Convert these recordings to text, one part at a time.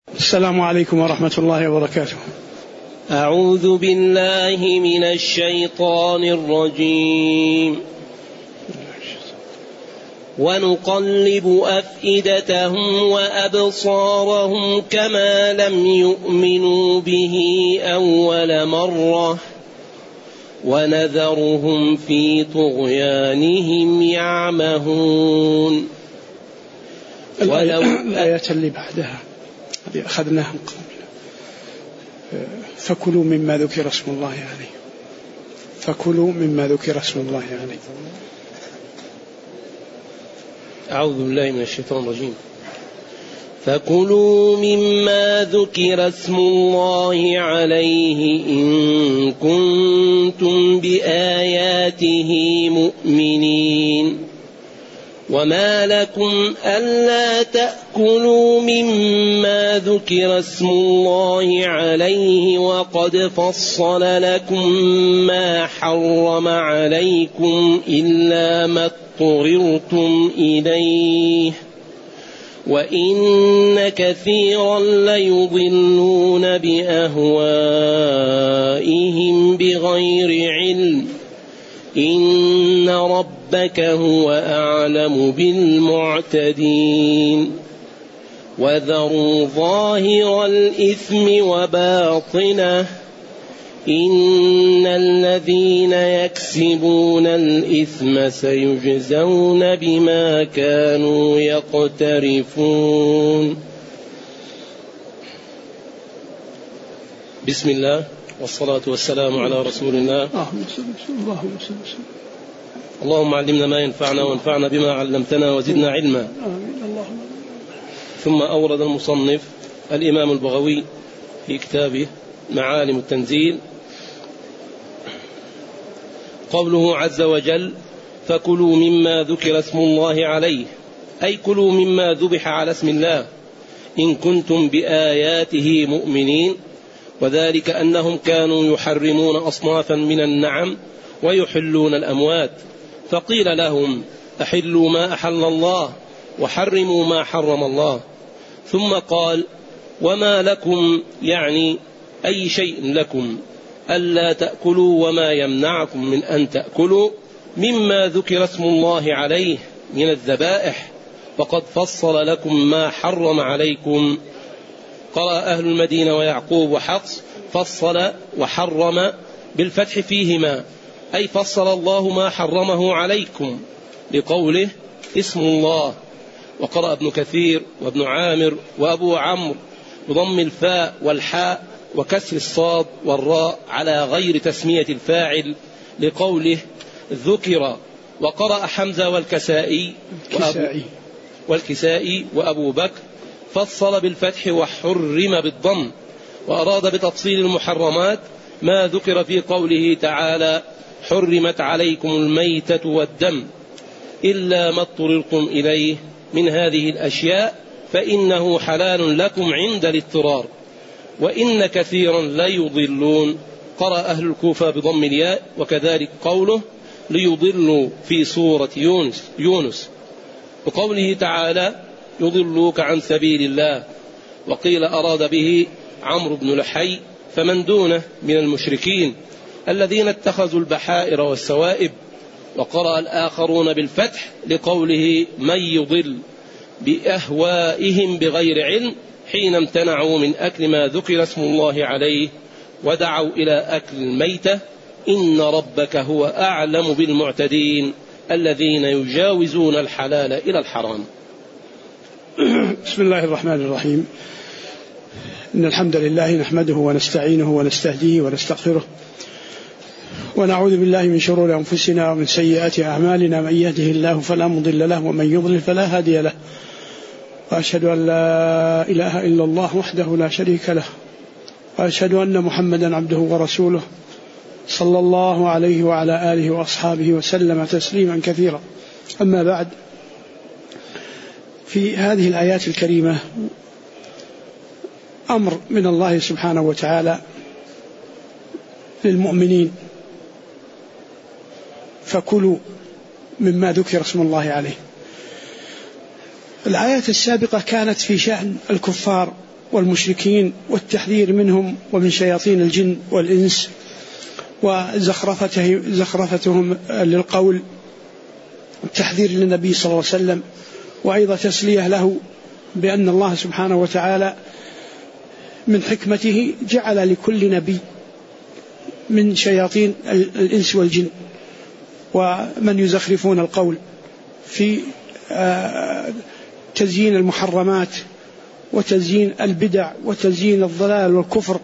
السلام عليكم ورحمة الله وبركاته. أعوذ بالله من الشيطان الرجيم. ونقلب أفئدتهم وأبصارهم كما لم يؤمنوا به أول مرة ونذرهم في طغيانهم يعمهون. الآية اللي بعدها هذه أخذناها من قبل. فكلوا مما ذكر اسم الله عليه. فكلوا مما ذكر اسم الله عليه. أعوذ بالله من الشيطان الرجيم. فكلوا مما ذكر اسم الله عليه إن كنتم بآياته مؤمنين. وما لكم ألا تأكلوا مما ذكر اسم الله عليه وقد فصل لكم ما حرم عليكم إلا ما اضطررتم إليه وإن كثيرا ليضلون بأهوائهم بغير علم إن ربك هو أعلم بالمعتدين. وذروا ظاهر الإثم وباطنه إن الذين يكسبون الإثم سيجزون بما كانوا يقترفون. بسم الله والصلاة والسلام على رسول الله. اللهم علمنا ما ينفعنا وانفعنا بما علمتنا وزدنا علما. ثم أورد المصنف الإمام البغوي في كتابه معالم التنزيل قوله عز وجل فكلوا مما ذكر اسم الله عليه، أي كلوا مما ذبح على اسم الله إن كنتم بآياته مؤمنين. وذلك أنهم كانوا يحرمون أصنافا من النعم ويحلون الأموات، فقيل لهم أحلوا ما أحل الله وحرموا ما حرم الله. ثم قال وما لكم، يعني أي شيء لكم ألا تأكلوا وما يمنعكم من أن تأكلوا مما ذكر اسم الله عليه من الذبائح وقد فصل لكم ما حرم عليكم. قرأ أهل المدينة ويعقوب وحفص فصل وحرم بالفتح فيهما، أي فصل الله ما حرمه عليكم لقوله اسم الله. وقرأ ابن كثير وابن عامر وأبو عمرو بضم الفاء والحاء وكسر الصاد والراء على غير تسمية الفاعل لقوله ذكر. وقرأ حمزة والكسائي وأبو بكر فصل بالفتح وحرم بالضم، وأراد بتفصيل المحرمات ما ذكر في قوله تعالى حرمت عليكم الميتة والدم إلا ما اضطررتم إليه من هذه الأشياء فإنه حلال لكم عند الاضطرار وإن كثيرا ليضلون. قرأ أهل الكوفة بضم الياء، وكذلك قوله ليضلوا في سورة يونس وقوله تعالى يضلوك عن سبيل الله. وقيل أراد به عمرو بن لحي فمن دونه من المشركين الذين اتخذوا البحائر والسوائب. وقرأ الآخرون بالفتح لقوله من يضل بأهوائهم بغير علم حين امتنعوا من أكل ما ذكر اسم الله عليه ودعوا إلى أكل الميتة إن ربك هو أعلم بالمعتدين الذين يجاوزون الحلال إلى الحرام. بسم الله الرحمن الرحيم. إن الحمد لله نحمده ونستعينه ونستهديه ونستغفره ونعوذ بالله من شرور أنفسنا ومن سيئات أعمالنا، من يهده الله فلا مضل له ومن يضلل فلا هادي له، وأشهد أن لا إله إلا الله وحده لا شريك له، وأشهد أن محمدا عبده ورسوله صلى الله عليه وعلى آله وأصحابه وسلم تسليما كثيرا. أما بعد، في هذه الآيات الكريمة أمر من الله سبحانه وتعالى للمؤمنين فكلوا مما ذكر اسم الله عليه. الآيات السابقة كانت في شأن الكفار والمشركين والتحذير منهم ومن شياطين الجن والإنس وزخرفتهم للقول، التحذير للنبي صلى الله عليه وسلم، وأيضا تسلية له بأن الله سبحانه وتعالى من حكمته جعل لكل نبي من شياطين الإنس والجن ومن يزخرفون القول في تزيين المحرمات وتزيين البدع وتزيين الضلال والكفر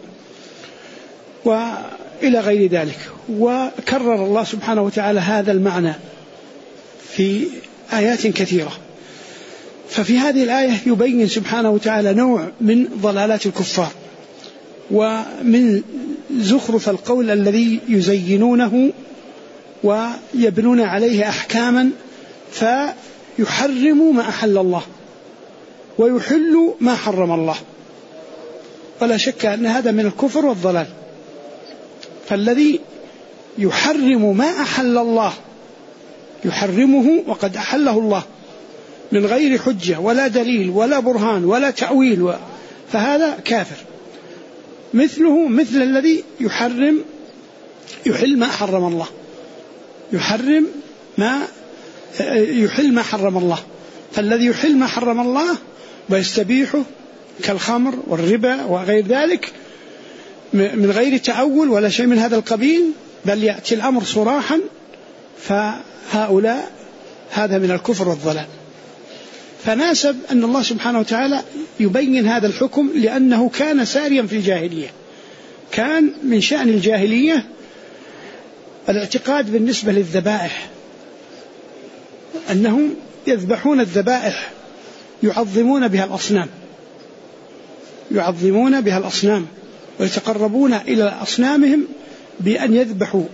وإلى غير ذلك. وكرر الله سبحانه وتعالى هذا المعنى في آيات كثيرة. ففي هذه الآية يبين سبحانه وتعالى نوع من ضلالات الكفار ومن زخرف القول الذي يزينونه ويبنون عليه أحكاما فيحرموا ما أحل الله ويحلوا ما حرم الله، ولا شك أن هذا من الكفر والضلال. فالذي يحرم ما أحل الله يحرمه وقد أحله الله من غير حجة ولا دليل ولا برهان ولا تأويل، فهذا كافر. مثله مثل الذي يحل ما حرم الله، يحل ما حرم الله. فالذي يحل ما حرم الله ويستبيحه كالخمر والربا وغير ذلك من غير تأول ولا شيء من هذا القبيل، بل يأتي الأمر صراحا، فهؤلاء هذا من الكفر والضلال. فناسب أن الله سبحانه وتعالى يبين هذا الحكم، لأنه كان ساريا في الجاهلية. كان من شأن الجاهلية الاعتقاد بالنسبة للذبائح، أنهم يذبحون الذبائح يعظمون بها الأصنام ويتقربون إلى أصنامهم بأن يذبحوا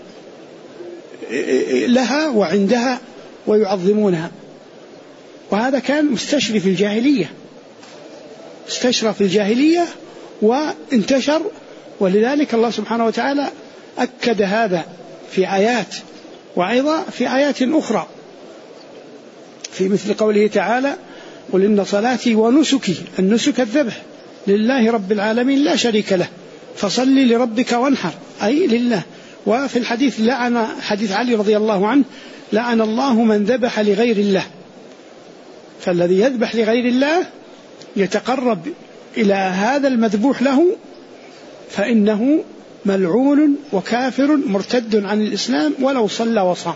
لها وعندها ويعظمونها. وهذا كان مستشري في الجاهلية، استشرى في الجاهلية وانتشر. ولذلك الله سبحانه وتعالى أكد هذا في آيات، وأيضا في آيات أخرى في مثل قوله تعالى: قل إن صلاتي ونسكي، النسك الذبح، لله رب العالمين لا شريك له فصل لربك وانحر، أي لله. وفي الحديث لعن حديث علي رضي الله عنه: لعن الله من ذبح لغير الله. فالذي يذبح لغير الله يتقرب إلى هذا المذبوح له فإنه ملعون وكافر مرتد عن الإسلام ولو صلى وصام.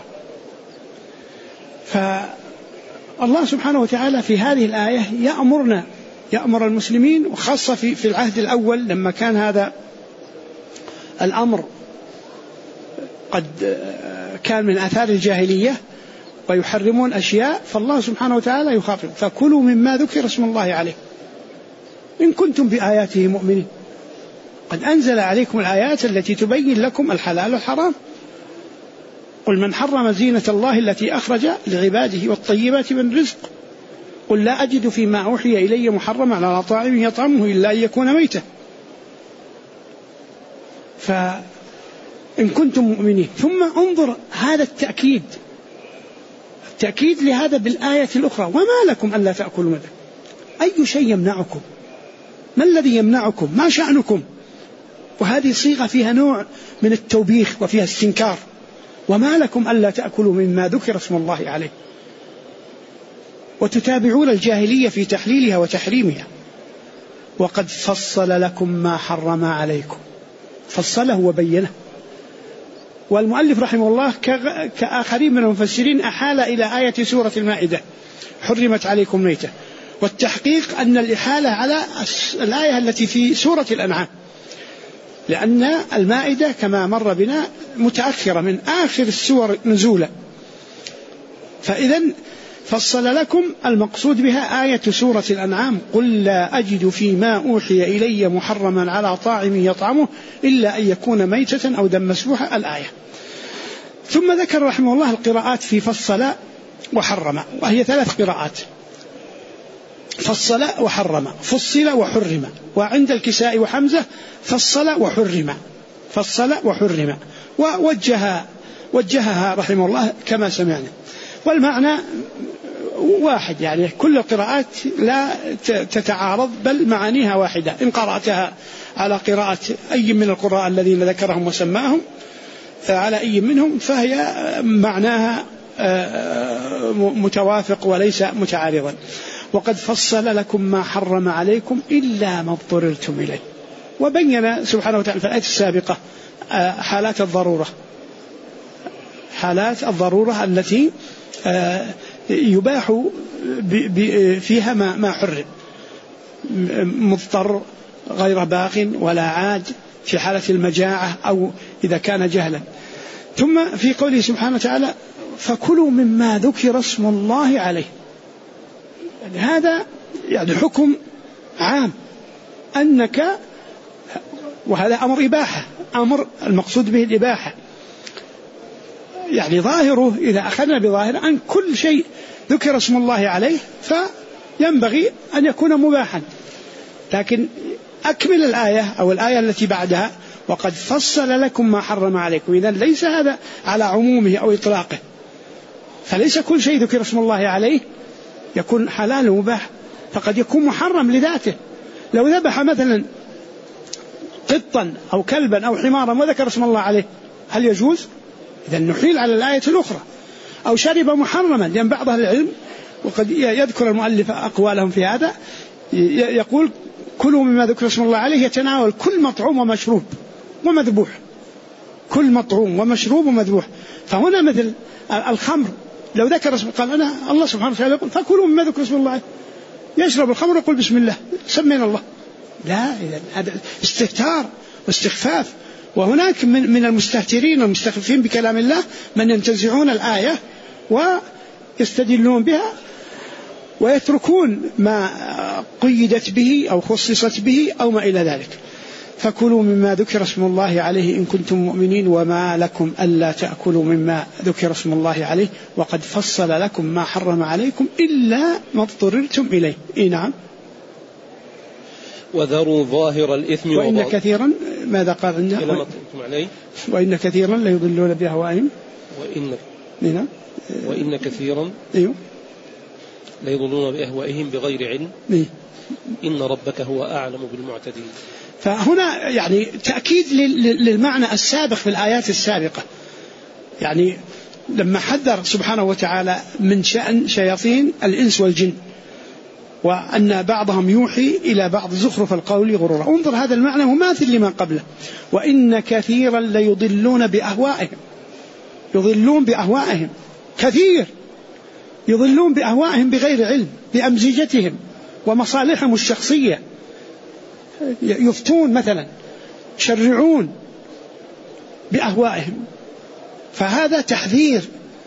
فالله سبحانه وتعالى في هذه الآية يأمر المسلمين، وخاصة في العهد الأول لما كان هذا الأمر قد كان من آثار الجاهلية ويحرمون أشياء، فالله سبحانه وتعالى يخاطب: فكلوا مما ذكر اسم الله عليه إن كنتم بآياته مؤمنين. قد أنزل عليكم الآيات التي تبين لكم الحلال والحرام. قل من حرم زينة الله التي أخرج لعباده والطيبات من رزق قل لا أجد فيما أوحي إلي محرما على طاعم يطعمه إلا أن يكون ميتا. فإن كنتم مؤمنين. ثم انظر هذا التأكيد لهذا بالآية الأخرى: وما لكم ألا تأكلوا منه. أي شيء يمنعكم؟ ما الذي يمنعكم؟ ما شأنكم؟ وهذه صيغة فيها نوع من التوبيخ وفيها استنكار. وما لكم ألا تأكلوا مما ذكر اسم الله عليه. وتتابعون الجاهلية في تحليلها وتحريمها. وقد فصل لكم ما حرم عليكم، فصله وبينه. والمؤلف رحمه الله كآخرين من المفسرين أحال إلى آية سورة المائدة: حرمت عليكم ميتة. والتحقيق أن الإحالة على الآية التي في سورة الأنعام، لأن المائدة كما مر بنا متأخرة من آخر السور نزولا. فإذن فصل لكم المقصود بها آية سورة الأنعام: قل لا أجد فيما أوحي إلي محرما على طاعم يطعمه إلا أن يكون ميتة أو دم مسفوحا، الآية. ثم ذكر رحمه الله القراءات في فصل وحرم، وهي 3 قراءات: فصل وحرم، فصل وحرم. وعند الكساء وحمزة فصل وحرم، فصل وحرم. ووجهها رحمه الله كما سمعنا. والمعنى واحد، يعني كل القراءات لا تتعارض بل معانيها واحدة. إن قرأتها على قراءة أي من القراء الذين ذكرهم وسماهم على أي منهم فهي معناها متوافق وليس متعارضا. وقد فصل لكم ما حرم عليكم إلا ما اضطررتم إليه. وبين سبحانه وتعالى في الآية السابقة حالات الضرورة التي يباح فيها ما حرم، مضطر غير باق ولا عاد في حالة المجاعة أو إذا كان جهلا. ثم في قوله سبحانه وتعالى فكلوا مما ذكر اسم الله عليه. يعني هذا يعني حكم عام أنك، وهذا أمر إباحة، أمر المقصود به الإباحة، يعني ظاهره إذا أخذنا بظاهر أن كل شيء ذكر اسم الله عليه فينبغي أن يكون مباحا. لكن أكمل الآية أو الآية التي بعدها وقد فصل لكم ما حرم عليكم، إذن ليس هذا على عمومه أو إطلاقه، فليس كل شيء ذكر اسم الله عليه يكون حلال ومباح، فقد يكون محرم لذاته. لو ذبح مثلا قطا أو كلبا أو حمارا وذكر اسم الله عليه هل يجوز؟ إذن نحيل على الآية الأخرى. أو شرب محرما، لأن بعض أهل العلم وقد يذكر المؤلف أقوالهم في هذا يقول كلوا مما ذكر اسم الله عليه يتناول كل مطعوم ومشروب ومذبوح، كل مطعوم ومشروب ومذبوح. فهنا مثل الخمر لو ذكر اسم، قال أنا الله سبحانه وتعالى يقول فكلوا مما ذكر اسم الله عليه، يشرب الخمر ويقول بسم الله سمينا الله، لا، هذا استهتار واستخفاف. وهناك من المستهترين والمستخفين بكلام الله من ينتزعون الآية ويستدلون بها ويتركون ما قيدت به أو خصصت به أو ما إلى ذلك. فكلوا مما ذكر اسم الله عليه إن كنتم مؤمنين وما لكم ألا تأكلوا مما ذكر اسم الله عليه وقد فصل لكم ما حرم عليكم إلا ما اضطررتم إليه. نعم. وذروا ظاهر الإثم وإن كثيرا ماذا قال عندنا؟ وإن كثيرا لا يضلون بأهوائهم وإن كثيرا لا يضلون بأهوائهم بغير علم إن ربك هو أعلم بالمعتدين. فهنا يعني تأكيد للمعنى السابق في الآيات السابقة، يعني لما حذر سبحانه وتعالى من شأن شياطين الإنس والجن وأن بعضهم يوحي إلى بعض زخرف القول غرورا، انظر هذا المعنى مماثل لما قبله. وإن كثيرا ليضلون بأهوائهم، يضلون بأهوائهم، كثير يضلون بأهوائهم بغير علم بأمزجتهم ومصالحهم الشخصية، يفتون مثلا، يشرعون بأهوائهم. فهذا تحذير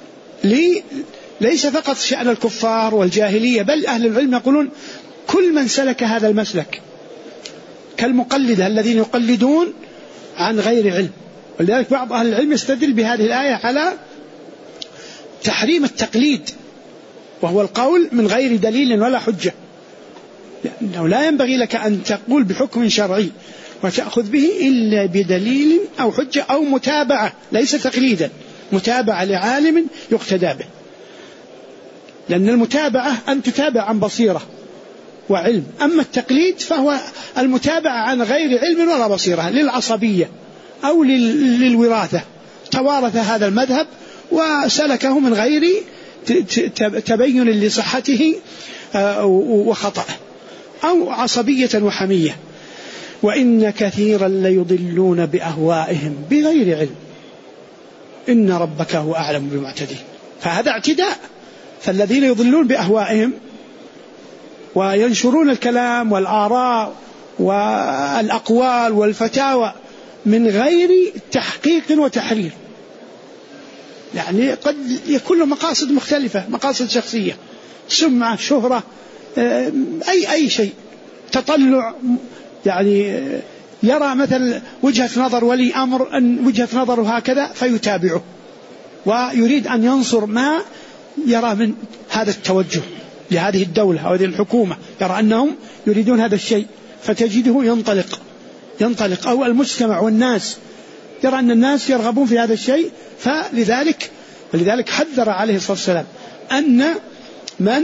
ليس فقط شأن الكفار والجاهلية، بل أهل العلم يقولون كل من سلك هذا المسلك كالمقلدة الذين يقلدون عن غير علم. ولذلك بعض أهل العلم يستدل بهذه الآية على تحريم التقليد، وهو القول من غير دليل ولا حجة، لأنه لا ينبغي لك أن تقول بحكم شرعي وتأخذ به إلا بدليل أو حجة أو متابعة، ليس تقليدا، متابعة لعالم يقتدى به. لأن المتابعة أن تتابع عن بصيرة وعلم، أما التقليد فهو المتابعة عن غير علم ولا بصيرة، للعصبية أو للوراثة، توارث هذا المذهب وسلكه من غير تبين لصحته وخطأه، أو عصبية وحمية. وإن كثيرا ليضلون بأهوائهم بغير علم إن ربك هو أعلم بالمعتدين. فهذا اعتداء. فالذين يضلون بأهوائهم وينشرون الكلام والآراء والأقوال والفتاوى من غير تحقيق وتحرير، يعني قد يكون له مقاصد مختلفة، مقاصد شخصية، سمعة، شهرة، أي شيء، تطلع، يعني يرى مثل وجهة نظر ولي أمر أن وجهة نظره هكذا فيتابعه، ويريد أن ينصر ما يرى من هذا التوجه لهذه الدولة أو هذه الحكومة، يرى أنهم يريدون هذا الشيء فتجده ينطلق، أو المجتمع والناس يرى أن الناس يرغبون في هذا الشيء، ولذلك حذر عليه الصلاة والسلام أن من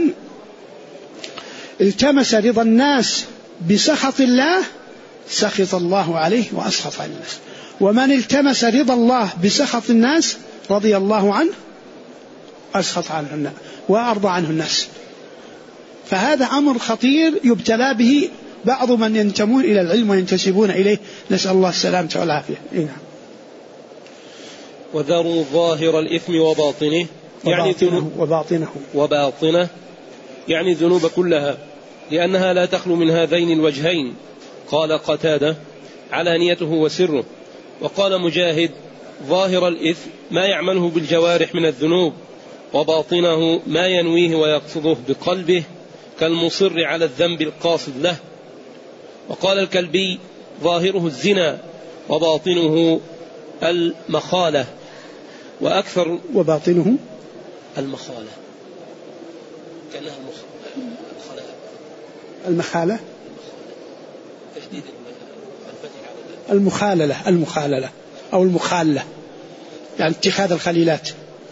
التمس رضا الناس بسخط الله سخط الله عليه وأسخط على الناس، ومن التمس رضا الله بسخط الناس رضي الله عنه أسخط عنه الناس وأرضى عنه الناس. فهذا أمر خطير يبتلى به بعض من ينتمون إلى العلم وينتسبون إليه، نسأل الله السلامة والعافية. وذروا ظاهر الإثم وباطنه يعني وباطنه يعني الذنوب كلها، لأنها لا تخلو من هذين الوجهين. قال قتادة علانيته وسره. وقال مجاهد ظاهر الإثم ما يعمله بالجوارح من الذنوب، وباطنه ما ينويه ويقصده بقلبه كالمصر على الذنب القاصد له. وقال الكلبي ظاهره الزنا وباطنه المخالة، وأكثر وباطنه المخالة كأنها المخالة المخاللة أو المخالة، يعني اتخاذ الخليلات.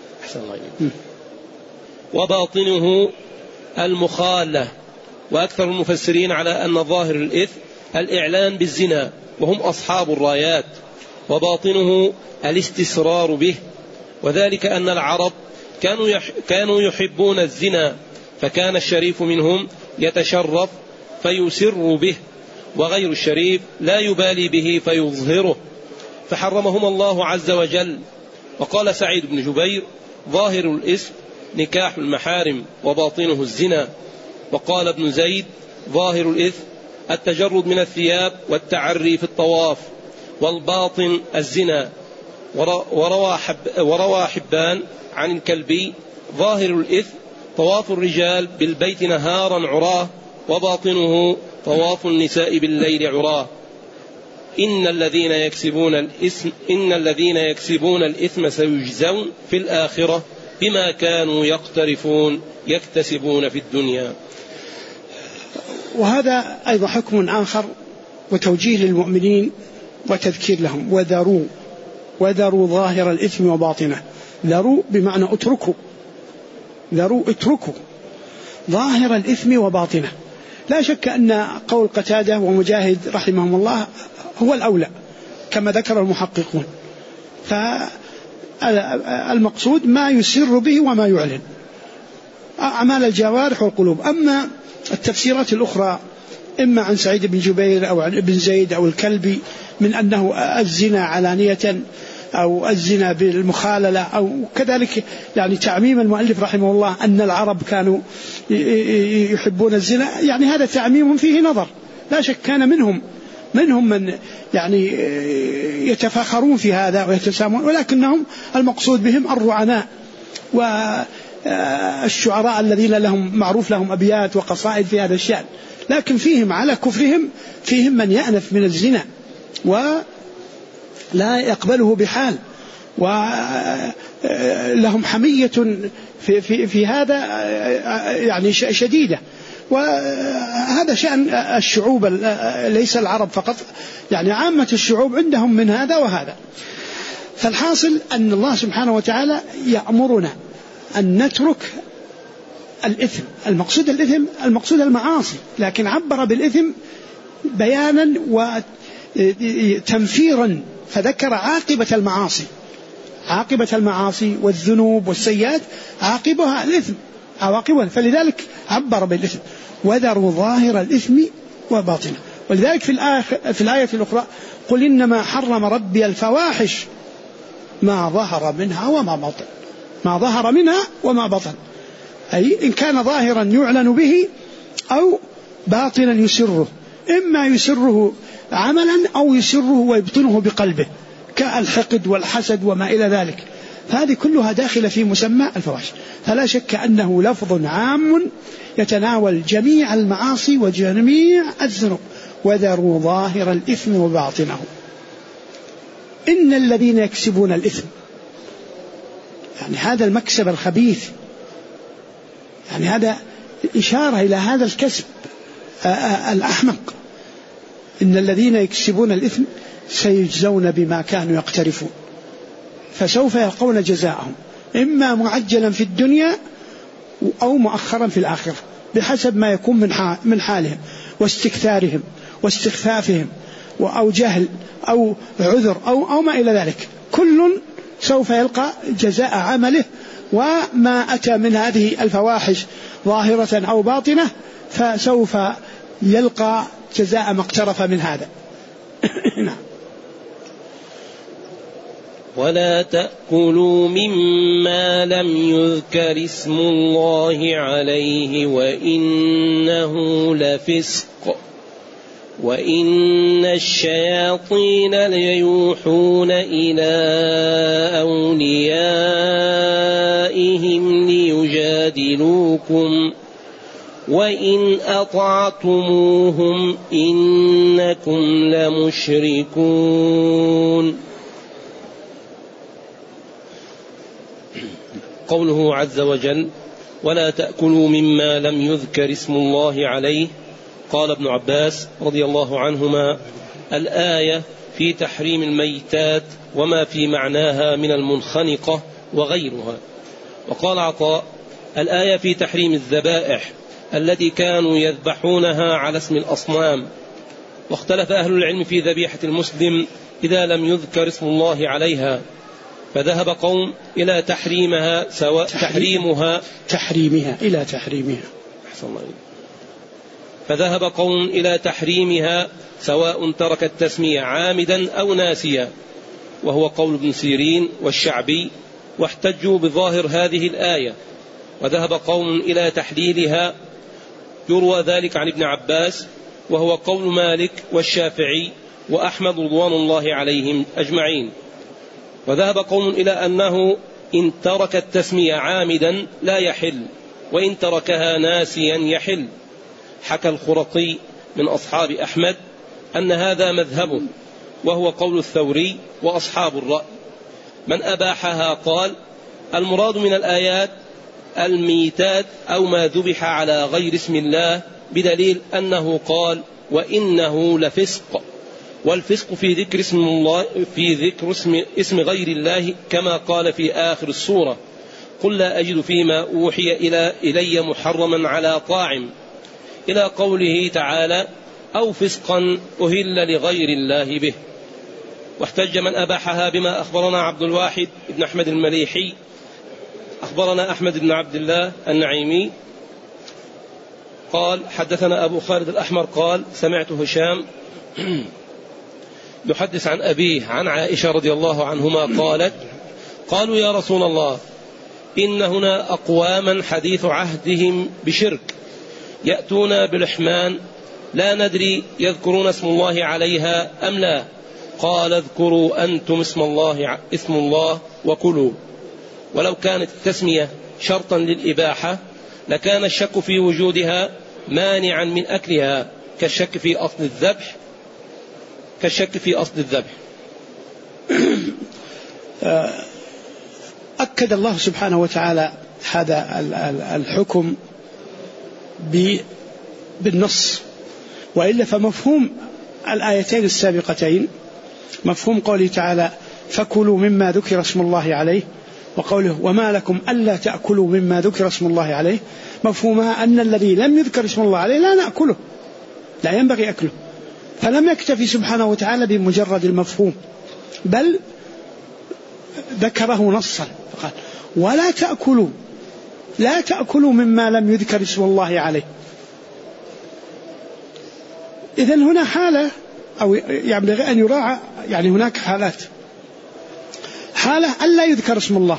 وباطنه المخالة. وأكثر المفسرين على أن ظاهر الإثم الإعلان بالزنا وهم أصحاب الرايات، وباطنه الاستسرار به، وذلك أن العرب كانوا يحبون الزنا، فكان الشريف منهم يتشرف فيسر به، وغير الشريف لا يبالي به فيظهره، فحرمهم الله عز وجل. وقال سعيد بن جبير ظاهر الإثم نكاح المحارم وباطنه الزنا. وقال ابن زيد ظاهر الإثم التجرد من الثياب والتعري في الطواف، والباطن الزنا. وروى حبان عن الكلبي ظاهر الإثم طواف الرجال بالبيت نهارا عراه، وباطنه طواف النساء بالليل عراه. إن الذين يكسبون الإثم سيجزون في الآخرة بما كانوا يكتسبون في الدنيا. وهذا أيضا حكم آخر وتوجيه للمؤمنين وتذكير لهم. وذروا ظاهر الإثم وباطنه. ذروا بمعنى اتركوا ظاهر الإثم وباطنه. لا شك أن قول قتادة ومجاهد رحمهم الله هو الأولى كما ذكر المحققون، فالمقصود ما يسر به وما يعلن، أعمال الجوارح والقلوب. أما التفسيرات الأخرى إما عن سعيد بن جبير أو عن ابن زيد أو الكلبي من أنه الزنا علانية أو الزنا بالمخاللة، أو كذلك يعني تعميم المؤلف رحمه الله أن العرب كانوا يحبون الزنا، يعني هذا تعميم فيه نظر. لا شك كان منهم من يعني يتفاخرون في هذا ويتسامون، ولكنهم المقصود بهم الرعناء والشعراء الذين لهم معروف لهم أبيات وقصائد في هذا الشأن. لكن فيهم على كفرهم فيهم من يأنف من الزنا ولا يقبله بحال، ولهم حمية في هذا يعني شديدة. وهذا شأن الشعوب ليس العرب فقط، يعني عامة الشعوب عندهم من هذا وهذا. فالحاصل أن الله سبحانه وتعالى يأمرنا أن نترك الإثم. المقصود الإثم المقصود المعاصي، لكن عبر بالإثم بيانا وتنفيرا، فذكر عاقبة المعاصي والذنوب والسيئات عاقبها الإثم عواقبها، فلذلك عبر بالإثم. وذروا ظاهر الإثم وباطنه. ولذلك في الآية الأخرى قل إنما حرم ربي الفواحش ما ظهر منها وما بطن. أي إن كان ظاهرا يعلن به أو باطنا يسره، إما يسره عملا أو يسره ويبطنه بقلبه كالحقد والحسد وما إلى ذلك، فهذه كلها داخلة في مسمى الفواحش. فلا شك أنه لفظ عام يتناول جميع المعاصي وجميع الذنوب. وذروا ظاهر الإثم وباطنه. إن الذين يكسبون الإثم، يعني هذا المكسب الخبيث، يعني هذا إشارة إلى هذا الكسب الأحمق. إن الذين يكسبون الإثم سيجزون بما كانوا يقترفون، فسوف يلقون جزاءهم إما معجلا في الدنيا أو مؤخرا في الآخرة بحسب ما يكون من حالهم واستكثارهم واستخفافهم أو جهل أو عذر أو ما إلى ذلك. كل سوف يلقى جزاء عمله، وما أتى من هذه الفواحش ظاهرة أو باطنة فسوف يلقى جزاء ما اقترف من هذا. ولا تأكلوا مما لم يذكر اسم الله عليه وإنه لفسق وإن الشياطين ليوحون إلى أوليائهم ليجادلوكم وإن أطعتموهم إنكم لمشركون. قوله عز وجل ولا تأكلوا مما لم يذكر اسم الله عليه. قال ابن عباس رضي الله عنهما الآية في تحريم الميتات وما في معناها من المنخنقة وغيرها. وقال عطاء الآية في تحريم الذبائح التي كانوا يذبحونها على اسم الأصنام. واختلف أهل العلم في ذبيحة المسلم إذا لم يذكر اسم الله عليها، فذهب قوم إلى تحريمها سواء فذهب قوم إلى تحريمها سواء ترك التسمية عامدا أو ناسيا، وهو قول ابن سيرين والشعبي، واحتجوا بظاهر هذه الآية. وذهب قوم إلى تحليلها، يروى ذلك عن ابن عباس، وهو قول مالك والشافعي وأحمد رضوان الله عليهم أجمعين. وذهب قوم إلى أنه إن ترك التسمية عامدا لا يحل، وإن تركها ناسيا يحل. حكى الخرقي من أصحاب أحمد أن هذا مذهبه، وهو قول الثوري وأصحاب الرأي. من أباحها قال المراد من الآيات الميتات أو ما ذبح على غير اسم الله، بدليل أنه قال وإنه لفسق، والفسق في ذكر اسم الله في ذكر اسم غير الله، كما قال في آخر السورة قل لا أجد فيما أوحي إلي محرما على طاعم، إلى قوله تعالى أو فسقا أهل لغير الله به. واحتج من أباحها بما أخبرنا عبد الواحد بن أحمد المليحي. أخبرنا أحمد بن عبد الله النعيمي قال حدثنا أبو خالد الأحمر قال سمعت هشام يحدث عن أبيه عن عائشة رضي الله عنهما قالت قالوا يا رسول الله إن هنا أقواما حديث عهدهم بشرك يأتون بلحمان لا ندري يذكرون اسم الله عليها أم لا، قال اذكروا أنتم اسم الله وكلوا. ولو كانت التسمية شرطا للإباحة لكان الشك في وجودها مانعا من أكلها كالشك في أصل الذبح. أكد الله سبحانه وتعالى هذا الحكم بالنص، وإلا فمفهوم الآيتين السابقتين مفهوم قوله تعالى فكلوا مما ذكر اسم الله عليه، وقوله وما لكم ألا تأكلوا مما ذكر اسم الله عليه، مفهومها أن الذي لم يذكر اسم الله عليه لا نأكله، لا ينبغي أكله. فلم يكتفي سبحانه وتعالى بمجرد المفهوم، بل ذكره نصا فقال ولا تأكلوا مما لم يذكر اسم الله عليه. إذن هنا حالة أو ينبغي أن يراعى، يعني هناك حالات، حالة أن لا يذكر اسم الله،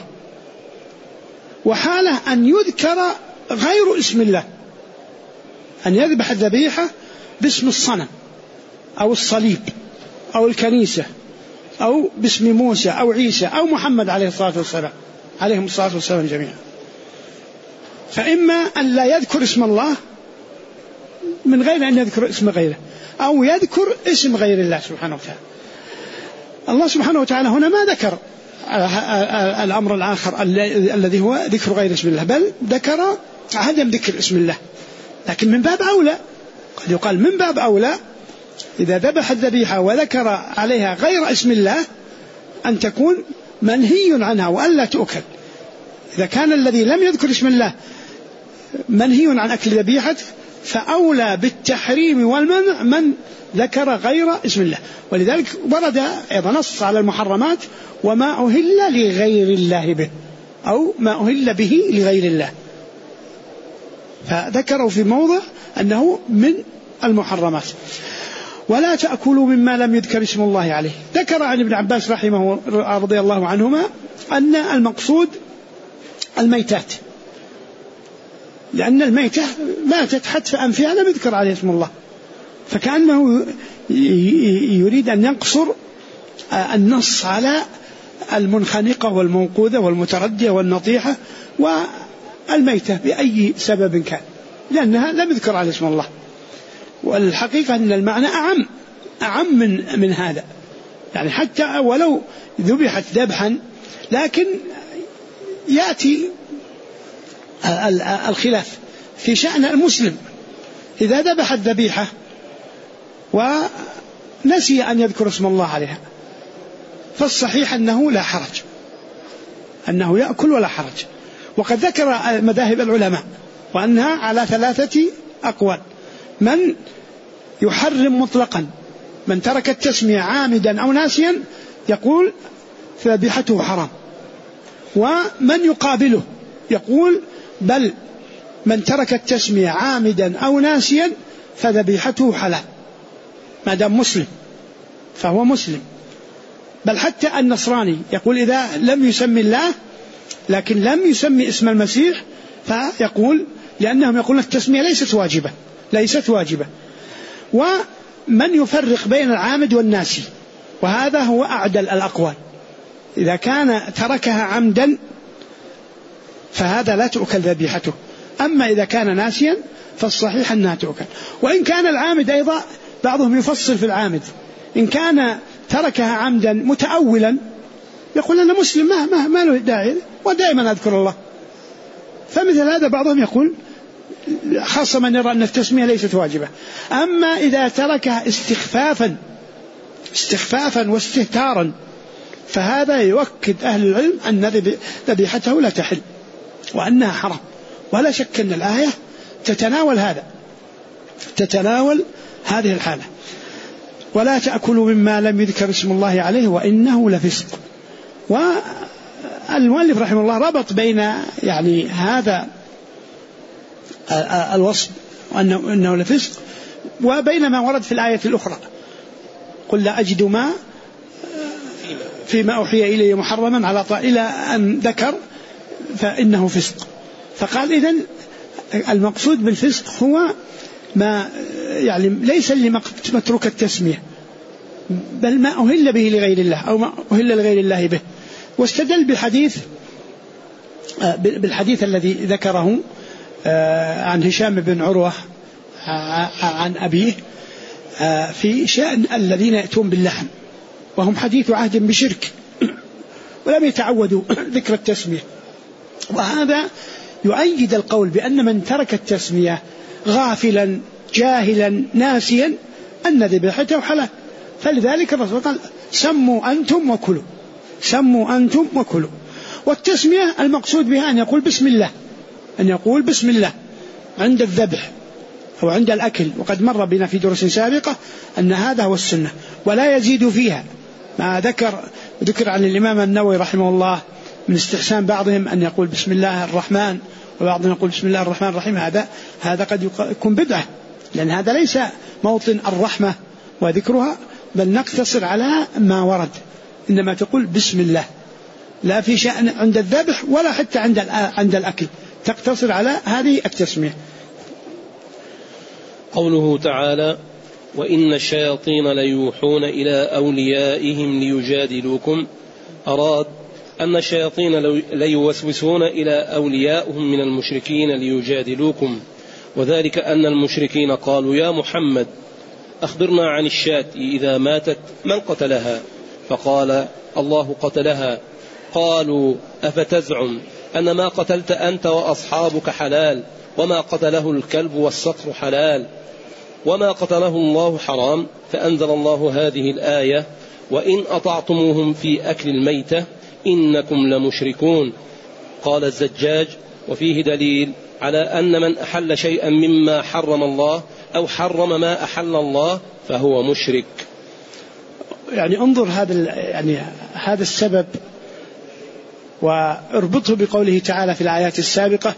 وحالة أن يذكر غير اسم الله، أن يذبح الذبيحة باسم الصنم أو الصليب أو الكنيسة أو باسم موسى أو عيسى أو محمد عليه الصلاة والسلام عليهم الصلاة والسلام جميعا. فإما أن لا يذكر اسم الله من غير أن يذكر اسم غيره، أو يذكر اسم غير الله سبحانه وتعالى. الله سبحانه وتعالى هنا ما ذكر الأمر الآخر الذي هو ذكر غير اسم الله، بل ذكر عدم ذكر اسم الله. لكن من باب أولى، قد يقال من باب أولى إذا ذبح الذبيحة وذكر عليها غير اسم الله أن تكون منهي عنها وألا تؤكل. إذا كان الذي لم يذكر اسم الله منهي عن أكل ذبيحة، فأولى بالتحريم والمنع من ذكر غير اسم الله. ولذلك ورد أيضا نص على المحرمات: وما أهل لغير الله به، أو ما أهل به لغير الله، فذكروا في موضع أنه من المحرمات. ولا تأكلوا مما لم يذكر اسم الله عليه. ذكر عن ابن عباس رضي الله عنهما أن المقصود الميتات، لأن الميتة ماتت حتف أنفها لم يذكر عليه اسم الله، فكأنه يريد أن يقصر النص على المنخنقة والموقوذة والمتردية والنطيحة والميتة بأي سبب كان، لأنها لم يذكر عليه اسم الله. والحقيقة أن المعنى أعم من هذا، يعني حتى ولو ذبحت ذبحا، لكن يأتي الخلاف في شأن المسلم إذا ذبح الذبيحة ونسي أن يذكر اسم الله عليها، فالصحيح أنه لا حرج، أنه يأكل ولا حرج. وقد ذكر مذاهب العلماء وأنها على 3 أقوال: من يحرم مطلقا، من ترك التسمية عامدا أو ناسيا يقول فذبيحته حرام، ومن يقابله يقول بل من ترك التسمية عامدا أو ناسيا فذبيحته حلال ما دام مسلم، فهو مسلم. بل حتى النصراني يقول إذا لم يسمي الله لكن لم يسمي اسم المسيح فيقول، لأنهم يقولون التسمية ليست واجبة. ومن يفرق بين العامد والناسي، وهذا هو أعدل الأقوال، إذا كان تركها عمدا فهذا لا تؤكل ذبيحته، أما إذا كان ناسيا فالصحيح أنها تؤكل. وإن كان العامد أيضا بعضهم يفصل في العامد، إن كان تركها عمدا متأولا يقول أنا مسلم ما له داعي ودائما أذكر الله، فمثل هذا بعضهم يقول، خاصة من يرى أن التسمية ليست واجبة. أما إذا تركها استخفافا واستهتارا فهذا يؤكد أهل العلم أن ذبيحته لا تحل وأنها حرام. ولا شك أن الآية تتناول هذه الحالة: ولا تأكلوا مما لم يذكر اسم الله عليه وإنه لفسق. والمؤلف رحمه الله ربط بين يعني هذا الوصف أنه لفسق وبين ما ورد في الآية الأخرى: قل لا أجد ما فيما أوحي إلي محرما على إلى أن ذكر فإنه فسق. فقال إذن المقصود بالفسق هو ما يعني ليس لمتروك التسمية، بل ما أهل به لغير الله أو ما أهل لغير الله به. واستدل بالحديث الذي ذكره عن هشام بن عروة عن أبيه في شأن الذين يأتون باللحم وهم حديث عهد بشرك ولم يتعودوا ذكر التسمية. وهذا يؤيد القول بأن من ترك التسمية غافلا جاهلا ناسيا أن ذبيحته حلال. فلذلك الرسول قال سموا أنتم وكلوا. والتسمية المقصود بها أن يقول بسم الله عند الذبح أو عند الأكل. وقد مر بنا في دروس سابقة أن هذا هو السنة ولا يزيد فيها. ما ذكر عن الإمام النووي رحمه الله من استحسان بعضهم أن يقول بسم الله الرحمن وبعضهم يقول بسم الله الرحمن الرحيم. هذا قد يكون بدعة، لأن هذا ليس موطن الرحمة وذكرها، بل نقتصر على ما ورد. إنما تقول بسم الله لا في شأن عند الذبح ولا حتى عند الأكل، تقتصر على هذه التسمية. قوله تعالى وإن الشياطين ليوحون إلى أوليائهم ليجادلوكم، أراد أن الشياطين ليوسوسون إلى أوليائهم من المشركين ليجادلوكم، وذلك أن المشركين قالوا يا محمد أخبرنا عن الشاة إذا ماتت من قتلها؟ فقال الله قتلها. قالوا أفتزعم أن ما قتلت أنت وأصحابك حلال وما قتله الكلب والصقر حلال وما قتله الله حرام؟ فأنزل الله هذه الآية وإن أطعتموهم في أكل الميتة إنكم لمشركون. قال الزجاج وفيه دليل على أن من أحل شيئا مما حرم الله أو حرم ما أحل الله فهو مشرك. يعني انظر هذا السبب واربطه بقوله تعالى في الآيات السابقة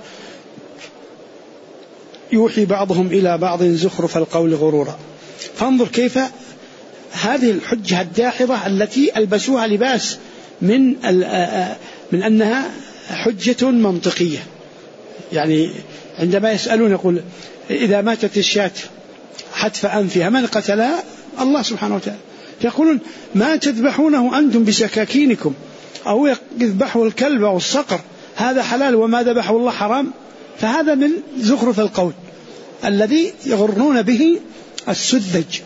يوحي بعضهم إلى بعض زخرف القول غرورا. فانظر كيف هذه الحجة الداحضة التي ألبسوها لباس من أنها حجة منطقية. يعني عندما يسألون يقول إذا ماتت الشاة حتف أنفها من قتلها؟ الله سبحانه وتعالى. يقولون ما تذبحونه أنتم بسكاكينكم أو يذبحوا الكلب أو الصقر هذا حلال وما ذبحه الله حرام. فهذا من زخرف القول الذي يغرون به السذج.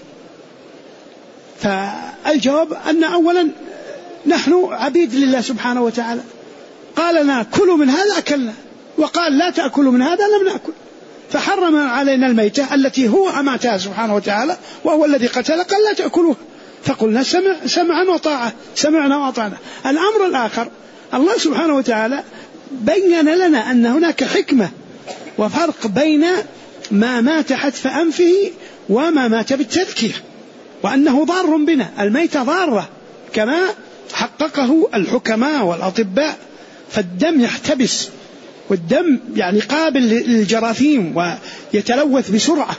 فالجواب أن أولا نحن عبيد لله سبحانه وتعالى، قال لنا كلوا من هذا أكلنا، وقال لا تأكلوا من هذا لم نأكل، فحرم علينا الميتة التي هو أماتها سبحانه وتعالى وهو الذي قتل، قال لا تأكلوها، فقلنا سمعا وطاعة، سمعنا وأطعنا. الأمر الآخر الله سبحانه وتعالى بين لنا أن هناك حكمة وفرق بين ما مات حتف أنفه وما مات بالتذكية، وأنه ضار بنا. الميتة ضارة كما حققه الحكماء والأطباء، فالدم يحتبس، والدم يعني قابل للجراثيم ويتلوث بسرعة.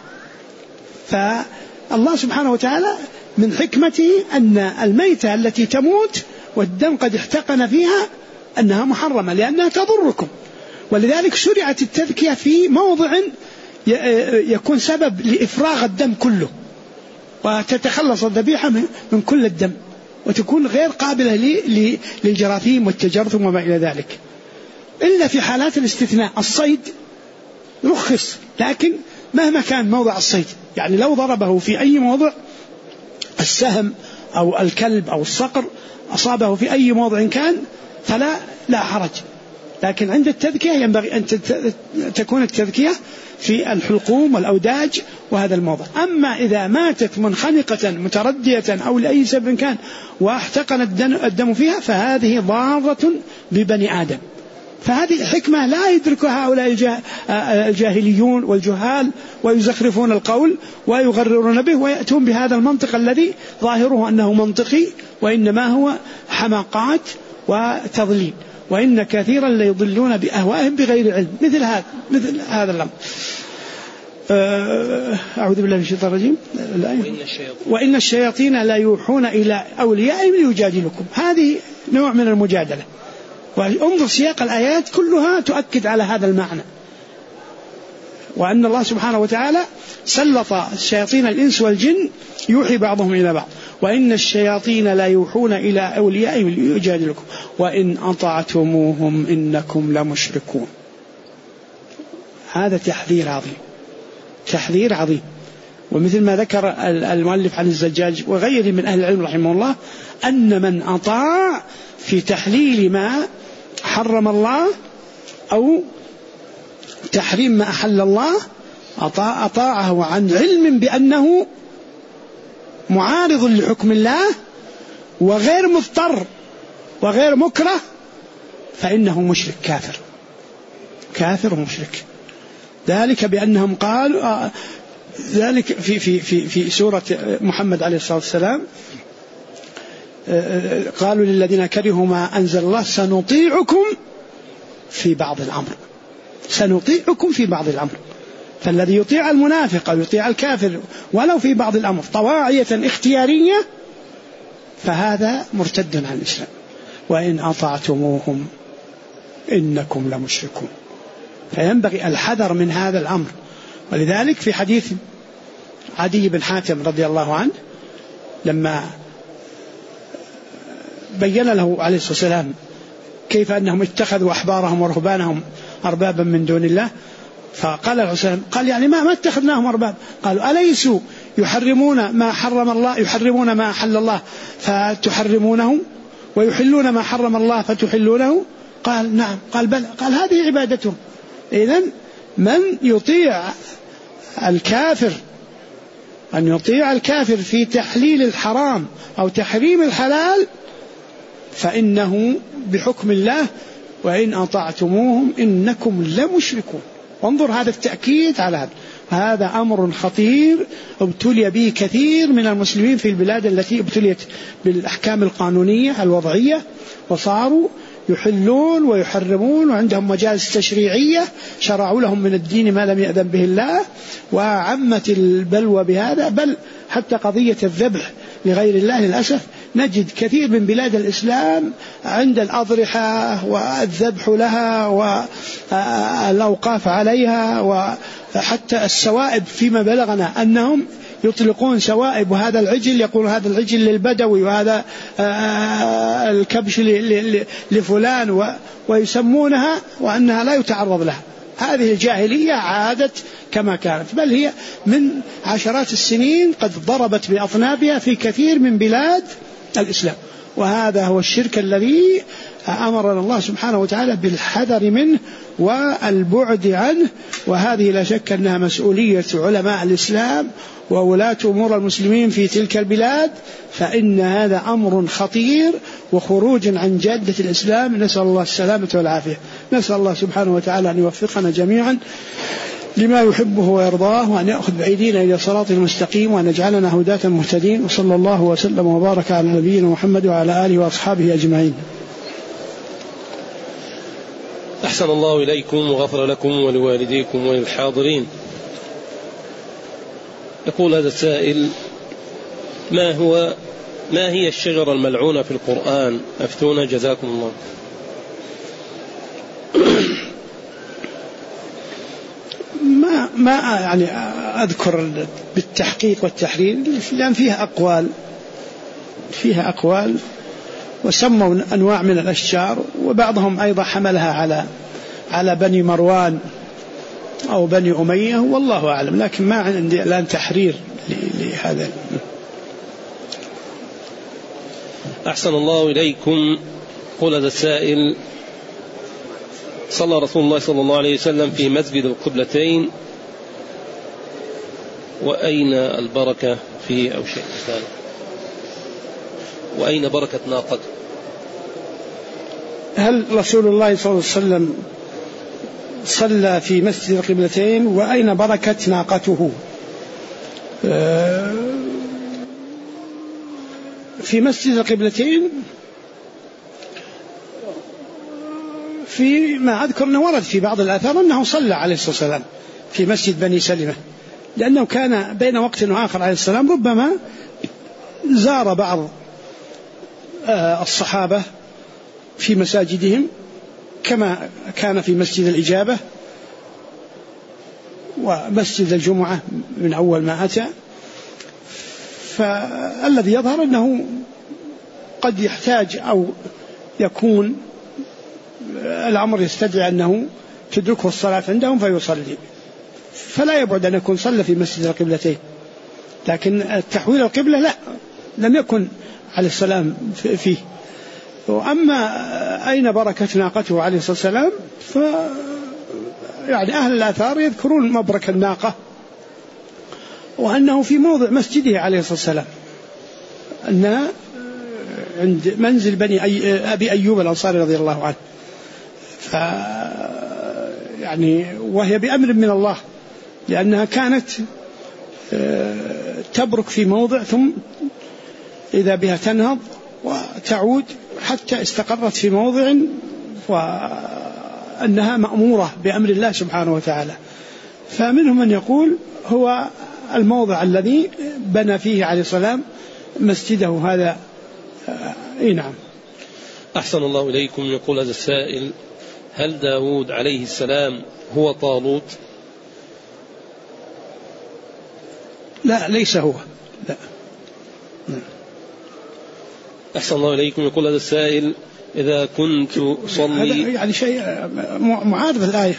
فالله سبحانه وتعالى من حكمته أن الميتة التي تموت والدم قد احتقن فيها أنها محرمة لأنها تضركم، ولذلك شرعت التذكية في موضع يكون سبب لإفراغ الدم كله، وتتخلص الذبيحة من كل الدم، وتكون غير قابلة للجراثيم والتجرثم وما إلى ذلك، إلا في حالات الاستثناء. الصيد رخص، لكن مهما كان موضع الصيد، يعني لو ضربه في أي موضع السهم أو الكلب أو الصقر أصابه في أي موضع كان فلا حرج. لكن عند التذكية ينبغي أن تكون التذكية في الحلقوم والأوداج وهذا الموضع. أما إذا ماتت منخنقة متردية أو لأي سبب كان واحتقن الدم فيها فهذه ضارة ببني آدم. فهذه حكمة لا يدركها هؤلاء الجاهليون والجهال، ويزخرفون القول ويغررون به ويأتون بهذا المنطق الذي ظاهره أنه منطقي وإنما هو حماقات وتضليل، وإن كثيرا ليضلون بأهوائهم بغير علم. مثل هذا الأمر. أعوذ بالله من الشيطان الرجيم. وإن الشياطين لا يوحون إلى أوليائهم ليجادلكم. هذه نوع من المجادلة، وانظر سياق الآيات كلها تؤكد على هذا المعنى، وأن الله سبحانه وتعالى سلط الشياطين الإنس والجن يوحي بعضهم إلى بعض. وإن الشياطين لا يوحون إلى أوليائهم ليجادلكم وإن أطعتموهم إنكم لمشركون. هذا تحذير عظيم. ومثل ما ذكر المؤلف عن الزجاج وغيره من أهل العلم رحمه الله أن من أطاع في تحليل ما حرم الله أو تحريم ما أحل الله أطاعه عن علم بأنه معارض لحكم الله وغير مضطر وغير مكره فإنه مشرك كافر ومشرك. ذلك بأنهم قالوا ذلك في سورة محمد عليه الصلاة والسلام قالوا للذين كرهوا ما أنزل الله سنطيعكم في بعض الأمر. فالذي يطيع المنافق أو يطيع الكافر ولو في بعض الأمر طواعية اختيارية فهذا مرتد عن الإسلام. وإن أطعتموهم إنكم لمشركون. فينبغي الحذر من هذا الأمر. ولذلك في حديث عدي بن حاتم رضي الله عنه لما بين له عليه الصلاة والسلام كيف أنهم اتخذوا أحبارهم ورهبانهم أربابا من دون الله، فقال له وسلم قال يعني ما اتخذناهم أرباب؟ قالوا أليسوا يحرمون ما حرم الله، يحرمون ما أحل الله فتحرمونه ويحلون ما حرم الله فتحلونه؟ قال نعم. قال بلى. قال هذه عبادتهم. إذن من يطيع الكافر في تحليل الحرام أو تحريم الحلال فإنه بحكم الله وإن أطعتموهم إنكم لمشركون. وانظر هذا التأكيد على هذا أمر خطير ابتلي به كثير من المسلمين في البلاد التي ابتليت بالأحكام القانونية الوضعية، وصاروا يحلون ويحرمون، وعندهم مجالس تشريعية شرعوا لهم من الدين ما لم يأذن به الله، وعمت البلوى بهذا. بل حتى قضية الذبح لغير الله للأسف نجد كثير من بلاد الإسلام عند الأضرحة والذبح لها والأوقاف عليها، وحتى السوائب فيما بلغنا أنهم يطلقون سوائب، وهذا العجل يقول هذا العجل للبدوي، وهذا الكبش لفلان، ويسمونها وأنها لا يتعرض لها. هذه الجاهلية عادت كما كانت، بل هي من عشرات السنين قد ضربت بأطنابها في كثير من بلاد الإسلام. وهذا هو الشرك الذي أمرنا الله سبحانه وتعالى بالحذر منه والبعد عنه. وهذه لا شك أنها مسؤولية علماء الإسلام وولاة أمور المسلمين في تلك البلاد، فإن هذا أمر خطير وخروج عن جادة الإسلام. نسأل الله السلامة والعافية. نسأل الله سبحانه وتعالى أن يوفقنا جميعا لما يحبه ويرضاه، وأن يأخذ بأيدينا إلى صراط المستقيم، وأن يجعلنا هداة مهتدين. وصلى الله وسلم وبارك على نبينا محمد وعلى آله وأصحابه أجمعين. أحسن الله إليكم وغفر لكم ولوالديكم وللحاضرين. يقول هذا السائل: ما هي الشجرة الملعونة في القرآن؟ أفتونا جزاكم الله. ما يعني أذكر بالتحقيق والتحرير، لأن فيها أقوال وسموا أنواع من الأشجار، وبعضهم أيضا حملها على بني مروان أو بني أمية، والله أعلم، لكن ما عندي الآن تحرير لهذا. أحسن الله إليكم. قول هذا السائل: صلى رسول الله صلى الله عليه وسلم في مسجد القبلتين، وأين البركة فيه أو شيء مثال، وأين بركة ناقته؟ هل رسول الله صلى الله عليه وسلم صلى في مسجد القبلتين وأين بركة ناقته؟ في مسجد القبلتين في ما أذكر أنه ورد في بعض الآثار أنه صلى عليه الصلاة والسلام في مسجد بني سلمة، لأنه كان بين وقت وآخر عليه السلام ربما زار بعض الصحابة في مساجدهم، كما كان في مسجد الإجابة ومسجد الجمعة من أول ما أتى. فالذي يظهر أنه قد يحتاج أو يكون الأمر يستدعي أنه تدركه الصلاة عندهم فيصلي، فلا يبعد أن يكون صلى في مسجد القبلتين. لكن تحويل القبلة لا، لم يكن عليه السلام فيه. وأما أين بركة ناقته عليه الصلاة والسلام، يعني أهل الآثار يذكرون مبرك الناقة، وأنه في موضع مسجده عليه الصلاة والسلام، أنها عند منزل أبي أيوب الأنصاري رضي الله عنه، يعني وهي بأمر من الله، لأنها كانت تبرك في موضع ثم إذا بها تنهض وتعود حتى استقرت في موضع، وأنها مأمورة بأمر الله سبحانه وتعالى. فمنهم من يقول هو الموضع الذي بنى فيه عليه السلام مسجده هذا. نعم. أحسن الله إليكم. يقول هذا السائل: هل داود عليه السلام هو طالوت؟ لا، ليس هو، لا. أحسن الله إليكم. يقول هذا السائل: إذا كنت أصلي، هذا يعني شيء معارض الآية.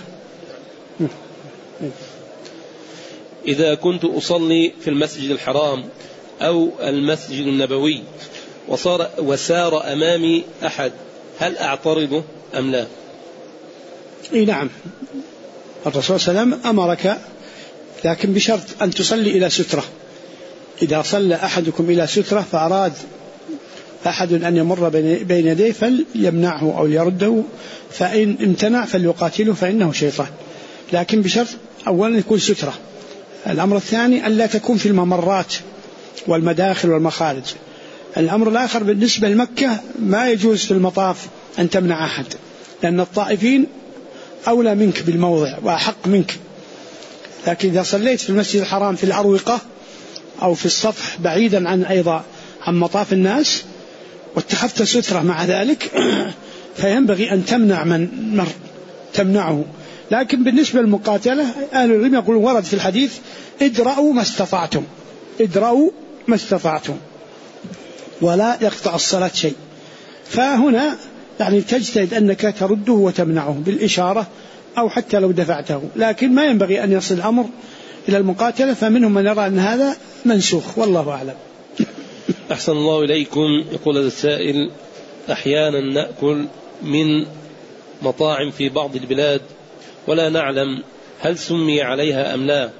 إذا كنت أصلي في المسجد الحرام أو المسجد النبوي وسار أمامي أحد، هل أعترضه أم لا؟ نعم، الرسول صلى الله عليه وسلم أمرك، لكن بشرط أن تصلي إلى سترة. إذا صلى أحدكم إلى سترة فأراد أحد أن يمر بين يديه فليمنعه أو يرده، فإن امتنع فليقاتله فإنه شيطان، لكن بشرط أولا يكون سترة. الأمر الثاني أن لا تكون في الممرات والمداخل والمخارج. الأمر الآخر بالنسبة لمكة ما يجوز في المطاف أن تمنع أحد، لأن الطائفين أولى منك بالموضع وأحق منك. لكن إذا صليت في المسجد الحرام في الأروقة أو في السطح بعيدا عن أيضا عن مطاف الناس واتخذت سترة مع ذلك فينبغي أن تمنع من مر تمنعه. لكن بالنسبة للمقاتلة أهل العلم يقولون ورد في الحديث ادرأوا ما استطعتم، ادرأوا ما استطعتم ولا يقطع الصلاة شيء. فهنا يعني تجتهد أنك ترده وتمنعه بالإشارة أو حتى لو دفعته، لكن ما ينبغي أن يصل الأمر إلى المقاتلة، فمنهم من يرى أن هذا منسوخ والله أعلم. أحسن الله إليكم. يقول هذا السائل: أحيانا نأكل من مطاعم في بعض البلاد ولا نعلم هل سمي عليها أم لا.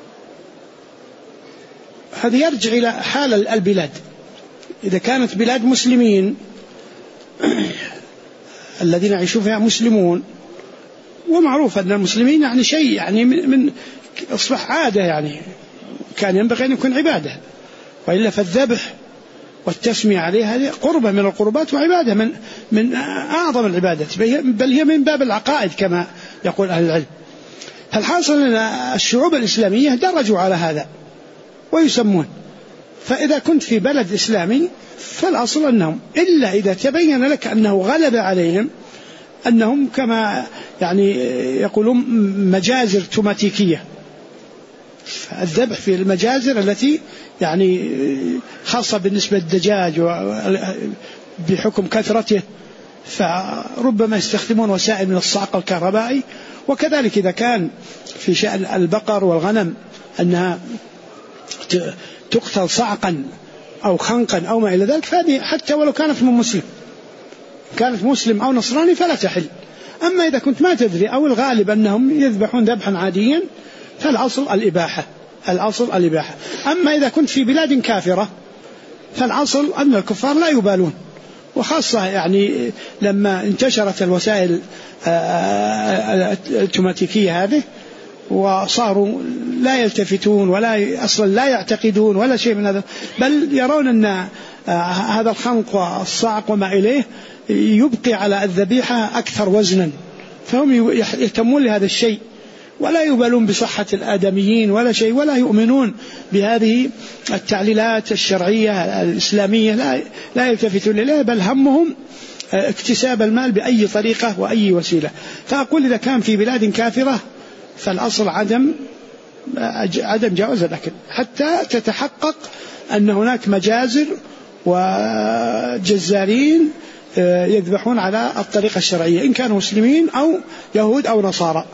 هذا يرجع إلى حال البلاد. إذا كانت بلاد مسلمين الذين يعيشون فيها مسلمون، ومعروف أن المسلمين يعني شيء يعني من أصبح عادة، يعني كان ينبغي أن يكون عبادة، وإلا فالذبح والتسمية عليه هذه قربة من القربات وعبادة من أعظم العبادات، بل هي من باب العقائد كما يقول أهل العلم. فالحاصل أن الشعوب الإسلامية درجوا على هذا ويسمون. فإذا كنت في بلد إسلامي فالأصل أنهم، إلا إذا تبين لك أنه غلب عليهم، أنهم كما يعني يقولون مجازر توماتيكية، الذبح في المجازر التي يعني خاصة بالنسبة للدجاج بحكم كثرته، فربما يستخدمون وسائل من الصعق الكهربائي. وكذلك إذا كان في شأن البقر والغنم أنها تقتل صعقا أو خنقا أو ما إلى ذلك، فهذه حتى ولو كانت من مسلم، كانت مسلم أو نصراني فلا تحل. أما إذا كنت ما تدري أو الغالب أنهم يذبحون ذبحا عاديا فالأصل الإباحة، الأصل الإباحة. أما إذا كنت في بلاد كافرة فالأصل أن الكفار لا يبالون، وخاصة يعني لما انتشرت الوسائل الأوتوماتيكية هذه وصاروا لا يلتفتون ولا أصلا لا يعتقدون ولا شيء من هذا، بل يرون أن هذا الخنق والصعق وما إليه يبقي على الذبيحة أكثر وزنا، فهم يهتمون لهذا الشيء ولا يبالون بصحة الآدميين ولا شيء، ولا يؤمنون بهذه التعليلات الشرعية الإسلامية، لا يلتفتون إليها، بل همهم اكتساب المال بأي طريقة وأي وسيلة. فأقول إذا كان في بلاد كافرة فالأصل عدم جواز الأكل حتى تتحقق أن هناك مجازر وجزارين يذبحون على الطريقة الشرعية، إن كانوا مسلمين أو يهود أو نصارى.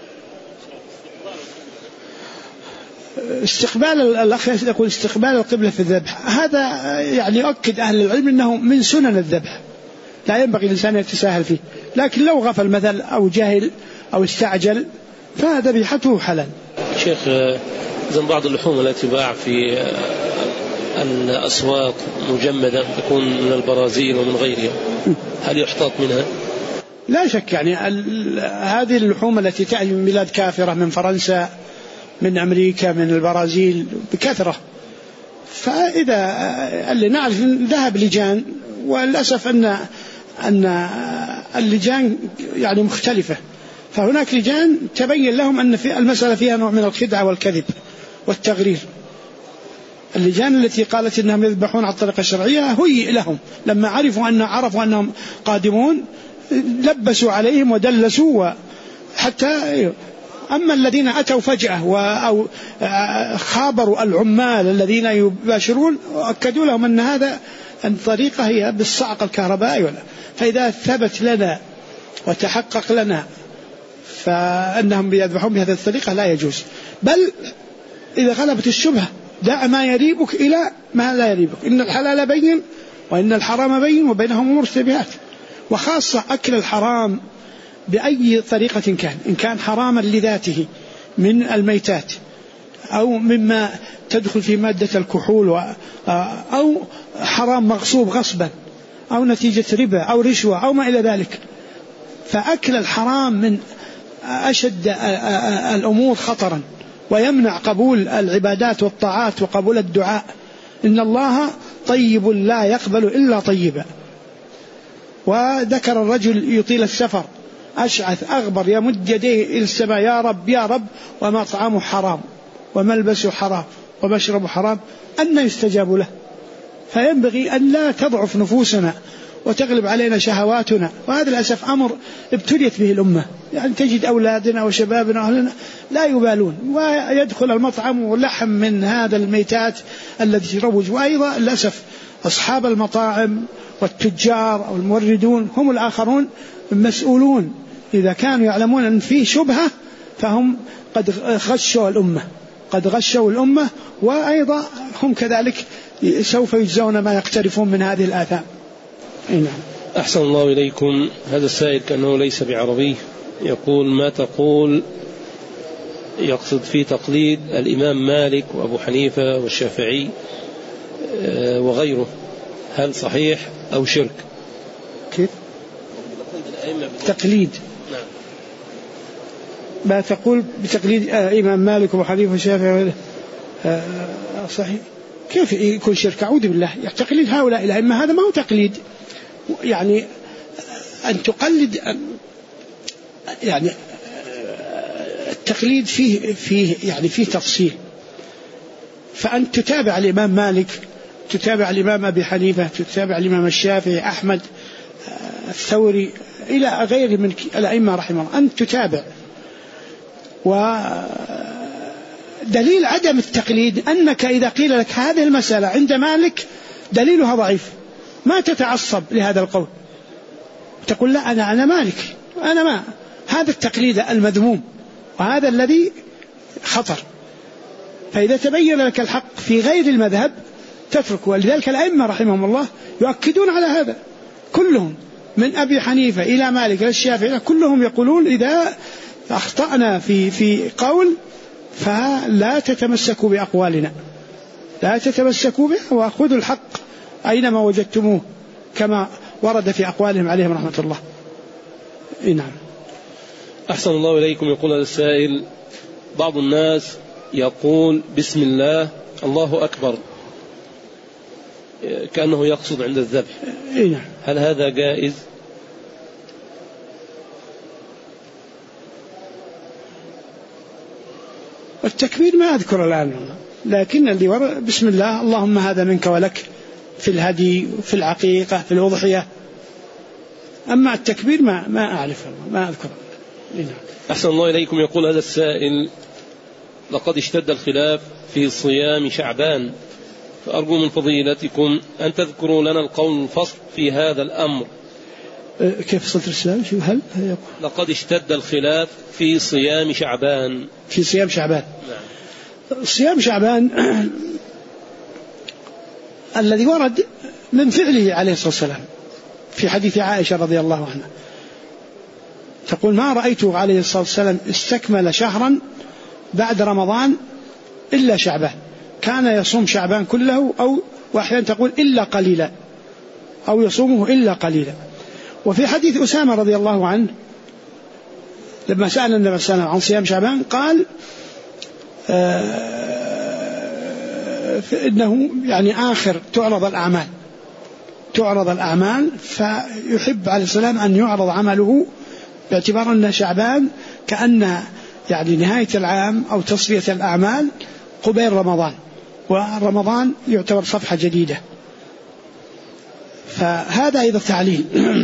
الأخ يقول استقبال القبلة في الذبح، هذا يعني يؤكد أهل العلم أنه من سنن الذبح، لا ينبغي الإنسان يتساهل فيه، لكن لو غفل مثل أو جهل أو استعجل فذبيحته حلال. شيخ، إذن بعض اللحوم التي تباع في الأسواق مجمدة تكون من البرازيل ومن غيرها، هل يحتاط منها؟ لا شك، يعني هذه اللحوم التي تأتي من بلاد كافرة، من فرنسا، من أمريكا، من البرازيل بكثرة، فإذا اللي نعرف ذهب لجان، وللأسف أن اللجان يعني مختلفة، فهناك لجان تبين لهم أن في المسألة فيها نوع من الخدعة والكذب والتغرير. اللجان التي قالت إنهم يذبحون على الطريقة الشرعية هيئ لهم، لما عرفوا أنهم قادمون لبسوا عليهم ودلسوا حتى. أما الذين أتوا فجأة أو خابروا العمال الذين يباشرون وأكدوا لهم أن هذا الطريقة هي بالصعق الكهربائي، فإذا ثبت لنا وتحقق لنا فأنهم يذبحون بهذه الطريقة لا يجوز. بل إذا غلبت الشبهة دع ما يريبك إلى ما لا يريبك، إن الحلال بين وإن الحرام بين وبينهم أمور مشتبهات. وخاصة أكل الحرام بأي طريقة كان، إن كان حراما لذاته من الميتات أو مما تدخل في مادة الكحول، أو حرام مغصوب غصبا، أو نتيجة ربا أو رشوة أو ما إلى ذلك. فأكل الحرام من أشد الأمور خطرا، ويمنع قبول العبادات والطاعات وقبول الدعاء. إن الله طيب لا يقبل إلا طيبا. وذكر الرجل يطيل السفر أشعث أغبر يمد يديه إلى السماء: يا رب يا رب، ومطعمه حرام وملبسه حرام ومشربه حرام، أن يستجاب له. فينبغي أن لا تضعف نفوسنا وتغلب علينا شهواتنا. وهذا للأسف أمر ابتليت به الأمة، يعني تجد أولادنا وشبابنا وأهلنا لا يبالون، ويدخل المطعم ولحم من هذا الميتات الذي تروج. وأيضا للأسف أصحاب المطاعم والتجار أو الموردون هم الآخرون مسؤولون، إذا كانوا يعلمون أن فيه شبهة فهم قد غشوا الأمة، وأيضا هم كذلك سوف يجزون ما يقترفون من هذه الآثام. نعم. أحسن الله إليكم. هذا السائل كأنه ليس بعربي، يقول: ما تقول، يقصد في تقليد الإمام مالك وأبو حنيفة والشافعي وغيره، هل صحيح أو شرك؟ كيف تقليد؟ نعم. ما تقول بتقليد إمام مالك وأبو حنيفة والشافعي صحيح؟ كيف يكون شرك؟ أعوذ بالله. تقليد هؤلاء الأئمة هذا ما هو تقليد. يعني أن تقلد، يعني التقليد فيه تفصيل. فأن تتابع الإمام مالك، تتابع الإمام أبي حنيفة، تتابع الإمام الشافعي، أحمد، الثوري، إلى غير من الأئمة رحمه الله، أن تتابع. ودليل عدم التقليد أنك إذا قيل لك هذه المسألة عند مالك دليلها ضعيف، ما تتعصب لهذا القول، تقول لا أنا مالك، أنا ما. هذا التقليد المذموم، وهذا الذي خطر. فإذا تبين لك الحق في غير المذهب تترك. ولذلك الأئمة رحمهم الله يؤكدون على هذا كلهم، من أبي حنيفة إلى مالك إلى الشافعي، كلهم يقولون إذا أخطأنا في قول فلا تتمسكوا بأقوالنا، لا تتمسكوا به، وأخذوا الحق أينما وجدتموه، كما ورد في أقوالهم عليهم رحمة الله. نعم. أحسن الله إليكم. يقول هذا السائل: بعض الناس يقول بسم الله الله أكبر كأنه يقصد عند الذبح، نعم. هل هذا جائز؟ التكبير ما أذكر الآن، لكن اللي ورد بسم الله اللهم هذا منك ولك في الهدي في العقيقة في الأضحية. أما التكبير ما أعرف، ما أذكر. أحسن الله إليكم. يقول هذا السائل: لقد اشتد الخلاف في صيام شعبان، فأرجو من فضيلتكم أن تذكروا لنا القول الفصل في هذا الأمر. كيف صلت الإسلام؟ شو هل لقد اشتد الخلاف في صيام شعبان. في صيام شعبان. نعم. صيام شعبان الذي ورد من فعله عليه الصلاة والسلام في حديث عائشة رضي الله عنها، تقول: ما رأيته عليه الصلاة والسلام استكمل شهرا بعد رمضان إلا شعبان، كان يصوم شعبان كله، أو وأحيانا تقول إلا قليلا، أو يصومه إلا قليلا. وفي حديث أسامة رضي الله عنه لما سأل النبي صلى الله عليه وسلم عن صيام شعبان قال إنه يعني آخر تعرض الأعمال، فيحب عليه السلام أن يعرض عمله، باعتبار أن شعبان كأن يعني نهاية العام أو تصفية الأعمال قبيل رمضان، ورمضان يعتبر صفحة جديدة. فهذا أيضا تعليل.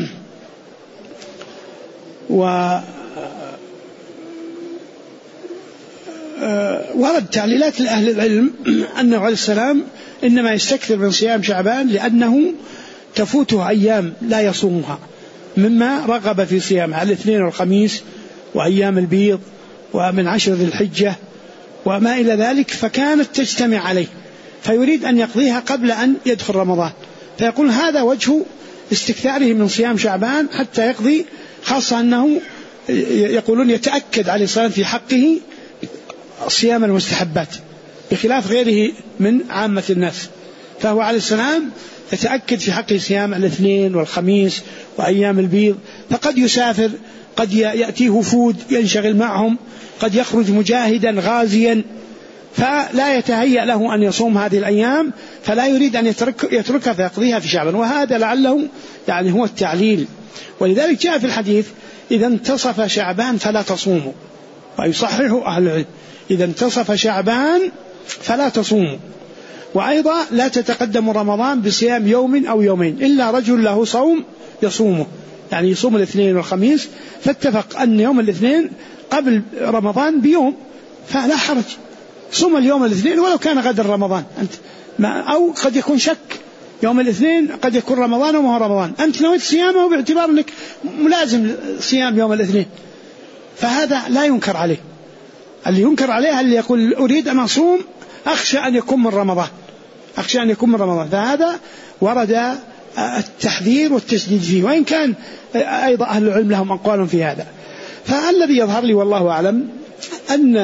ورد تعليلات لأهل العلم أنه عليه السلام إنما يستكثر من صيام شعبان لأنه تفوته أيام لا يصومها، مما رغب في صيامها الاثنين والخميس وأيام البيض ومن 10 ذي الحجة وما إلى ذلك، فكانت تجتمع عليه، فيريد أن يقضيها قبل أن يدخل رمضان، فيقول هذا وجه استكثاره من صيام شعبان حتى يقضي، خاصة أنه يقولون يتأكد عليه الصلاة في حقه صيام المستحبات بخلاف غيره من عامة الناس. فهو عليه السلام يتأكد في حقه صيام الاثنين والخميس وأيام البيض، فقد يسافر، قد يأتيه وفود ينشغل معهم، قد يخرج مجاهدا غازيا، فلا يتهيأ له أن يصوم هذه الأيام، فلا يريد أن يتركها فيقضيها في شعبان، وهذا لعله يعني هو التعليل. ولذلك جاء في الحديث إذا انتصف شعبان فلا تصوموا، ويصححه أهل العلم إذا انتصف شعبان فلا تصوموا. وأيضا لا تتقدم رمضان بصيام يوم أو يومين إلا رجل له صوم يصومه، يعني يصوم الاثنين والخميس، فاتفق أن يوم الاثنين قبل رمضان بيوم فلا حرج، صوم اليوم الاثنين ولو كان غدا رمضان أنت أو قد يكون شك يوم الاثنين قد يكون رمضان وما هو رمضان، أنت نويت صيامه باعتبار أنك ملازم صيام يوم الاثنين، فهذا لا ينكر عليه. اللي ينكر عليه اللي يقول أريد أن أصوم أخشى أن يكون من رمضان، أخشى أن يكون من رمضان، فهذا ورد التحذير والتشديد فيه، وإن كان أيضا أهل العلم لهم أقوال في هذا. فالذي يظهر لي والله أعلم أن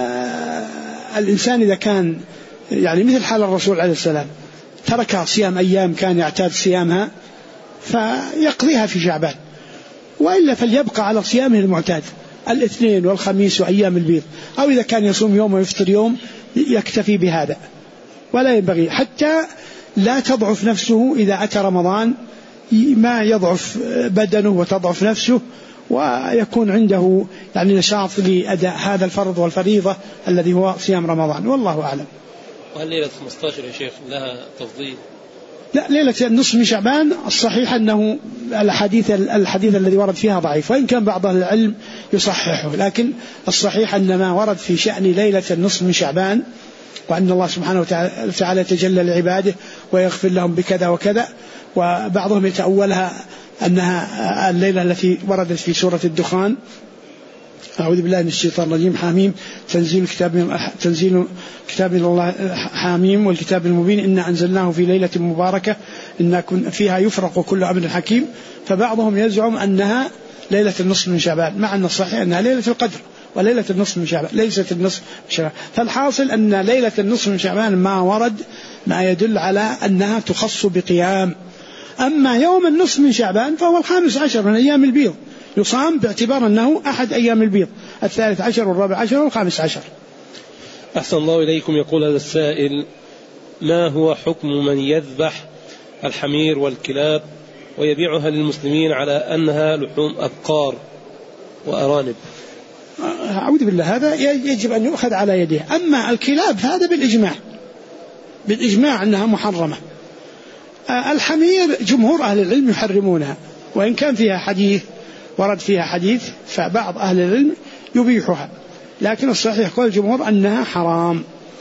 الإنسان إذا كان يعني مثل حال الرسول عليه السلام ترك صيام أيام كان يعتاد صيامها فيقضيها في شعبان، وإلا فليبقى على صيامه المعتاد الاثنين والخميس وأيام البيض، أو إذا كان يصوم يوم ويفطر يوم يكتفي بهذا، ولا ينبغي حتى لا تضعف نفسه إذا أتى رمضان، ما يضعف بدنه وتضعف نفسه ويكون عنده يعني نشاط لأداء هذا الفرض والفريضة الذي هو صيام رمضان، والله أعلم. وهل ليلة 15 يا شيخ لها تفضيل؟ لا، ليلة النصف من شعبان الصحيح أنه الحديث الذي ورد فيها ضعيف، وإن كان بعض أهل العلم يصححه، لكن الصحيح أن ما ورد في شأن ليلة النصف من شعبان وأن الله سبحانه وتعالى يتجلى لعباده ويغفر لهم بكذا وكذا، وبعضهم يتأولها أنها الليلة التي وردت في سورة الدخان أعوذ بالله من الشيطان الرجيم حاميم تنزيل كتاب من الله حاميم والكتاب المبين إنا أنزلناه في ليلة مباركة إنا فيها يفرق كل أمر حكيم. فبعضهم يزعم أنها ليلة النصف من شعبان، مع أن الصحيح أنها ليلة القدر وليلة النصف من شعبان ليست النصف من شعبان. فالحاصل أن ليلة النصف من شعبان ما ورد ما يدل على أنها تخص بقيام. أما يوم النصف من شعبان فهو 15 من أيام البيض، يصام باعتبار أنه أحد أيام البيض، 13 و14 و15. أحسن الله إليكم. يقول هذا السائل: ما هو حكم من يذبح الحمير والكلاب ويبيعها للمسلمين على أنها لحوم أبقار وأرانب؟ أعوذ بالله، هذا يجب أن يؤخذ على يده. أما الكلاب فهذا بالإجماع أنها محرمة. الحمير جمهور أهل العلم يحرمونها، وإن كان فيها حديث ورد فيها حديث فبعض أهل العلم يبيحها، لكن الصحيح قول الجمهور أنها حرام.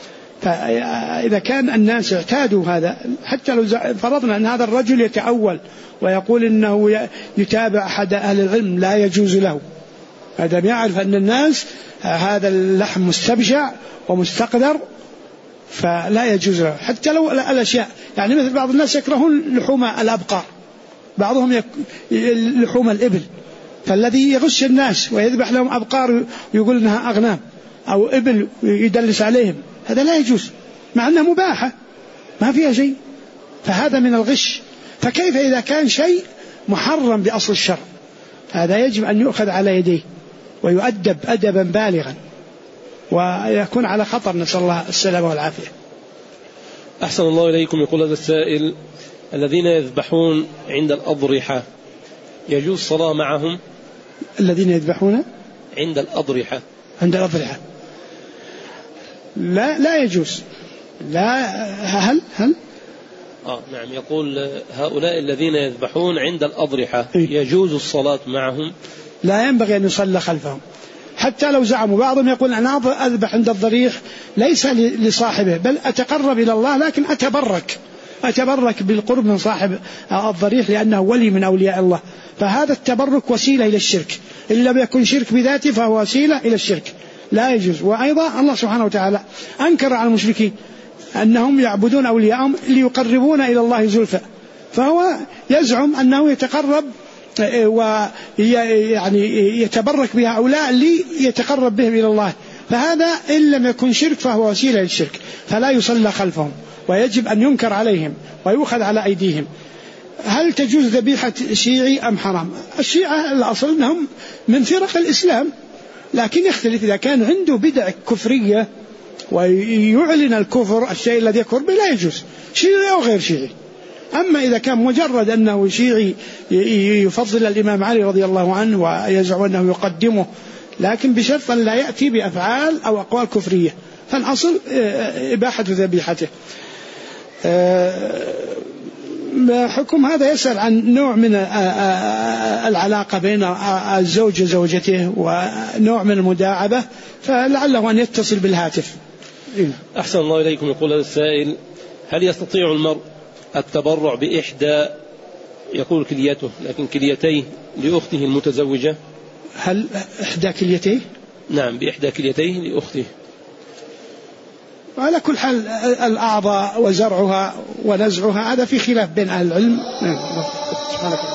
فإذا كان الناس اعتادوا هذا، حتى لو فرضنا أن هذا الرجل يتأول ويقول إنه يتابع أحد أهل العلم لا يجوز له، هذا يعرف أن الناس هذا اللحم مستبشع ومستقدر فلا يجوز له، حتى لو الأشياء يعني مثل بعض الناس يكرهون لحوم الأبقار، بعضهم لحوم الإبل، فالذي يغش الناس ويذبح لهم أبقار يقول إنها أغنام أو إبل يدلس عليهم، هذا لا يجوز مع أنها مباحة ما فيها شيء، فهذا من الغش. فكيف إذا كان شيء محرم بأصل الشرع؟ هذا يجب أن يؤخذ على يديه ويؤدب أدبا بالغا ويكون على خطر، نسأل الله السلامة والعافية. أحسن الله إليكم. يقول هذا السائل: الذين يذبحون عند الأضرحة يجوز الصلاة معهم؟ الذين يذبحون عند الأضرحة لا يجوز. لا هل نعم. يقول هؤلاء الذين يذبحون عند الأضرحة يجوز الصلاة معهم؟ لا ينبغي أن يصلى خلفهم، حتى لو زعموا. بعضهم يقول أنا أذبح عند الضريح ليس لصاحبه بل أتقرب إلى الله، لكن أتبرك بالقرب من صاحب الضريح لأنه ولي من أولياء الله، فهذا التبرك وسيلة إلى الشرك، إن لم يكن شرك بذاته فهو وسيلة إلى الشرك، لا يجوز. وأيضا الله سبحانه وتعالى أنكر على المشركين أنهم يعبدون أولياءهم ليقربون إلى الله زلفى، فهو يزعم أنه يتقرب ويعني يتبرك بهؤلاء ليتقرب بهم إلى الله، فهذا إن لم يكن شرك فهو وسيلة للشرك، فلا يصلى خلفهم ويجب أن ينكر عليهم ويؤخذ على أيديهم. هل تجوز ذبيحة شيعي أم حرام؟ الشيعة الأصل أنهم من فرق الإسلام، لكن يختلف إذا كان عنده بدع كفرية ويعلن الكفر، الشيء الذي يكفر به لا يجوز، شيعي أو غير شيعي. أما إذا كان مجرد أنه شيعي يفضل الإمام علي رضي الله عنه ويزعم أنه يقدمه، لكن بشرط أن لا يأتي بأفعال أو أقوال كفرية، فالأصل إباحة ذبيحته. حكم هذا يسأل عن نوع من العلاقة بين الزوج وزوجته ونوع من المداعبة، فلعله أن يتصل بالهاتف. أحسن الله إليكم. يقول هذا السائل: هل يستطيع المرء التبرع بإحدى، يقول كليته لكن كليتيه، لأخته المتزوجة؟ هل إحدى كليتيه؟ نعم، بإحدى كليتيه لأخته. وعلى كل حال الأعضاء وزرعها ونزعها هذا في خلاف بين أهل العلم.